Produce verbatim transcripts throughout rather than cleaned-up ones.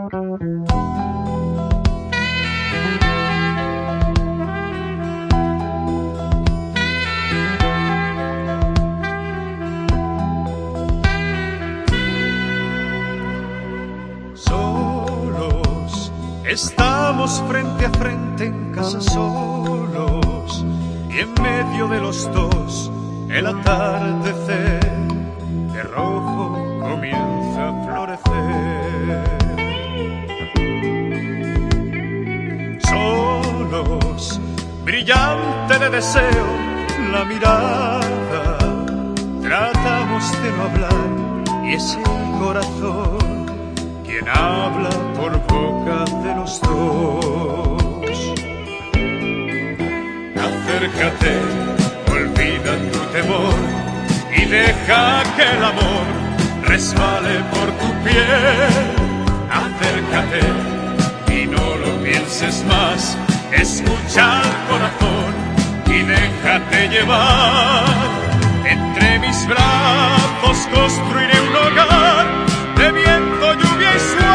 Estamos frente a frente en casa solos y en medio de los dos el atardecer de rojo comienza a florecer. Solos, brillante de deseo la mirada, tratamos de no hablar y es el corazón quien habla por boca de los dos. Acércate, olvida tu temor y deja que el amor resbale por tu piel. Acércate y no lo pienses más, escucha al corazón y déjate llevar. Entre mis brazos construiré un hogar de viento, lluvia y sueños.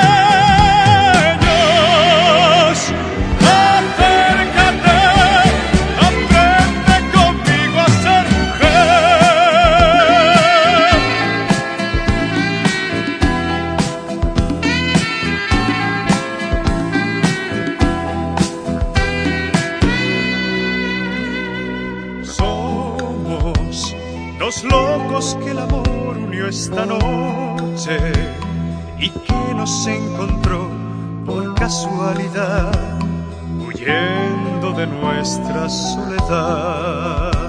Acércate, aprende conmigo a ser mujer. Somos dos locos que el amor unió esta noche y que nos encontró por casualidad, huyendo de nuestra soledad.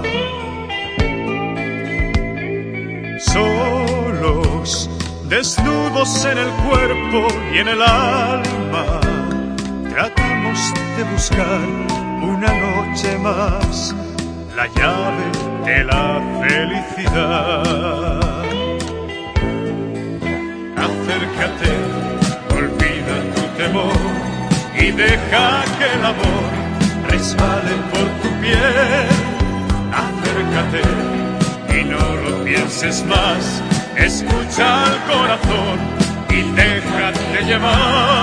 Solos, desnudos en el cuerpo y en el alma, tratamos de buscar una noche más, la llave de la felicidad. Acércate, olvida tu temor y deja que el amor resbale por tu piel. Acércate y no lo pienses más, escucha al corazón y déjate llevar.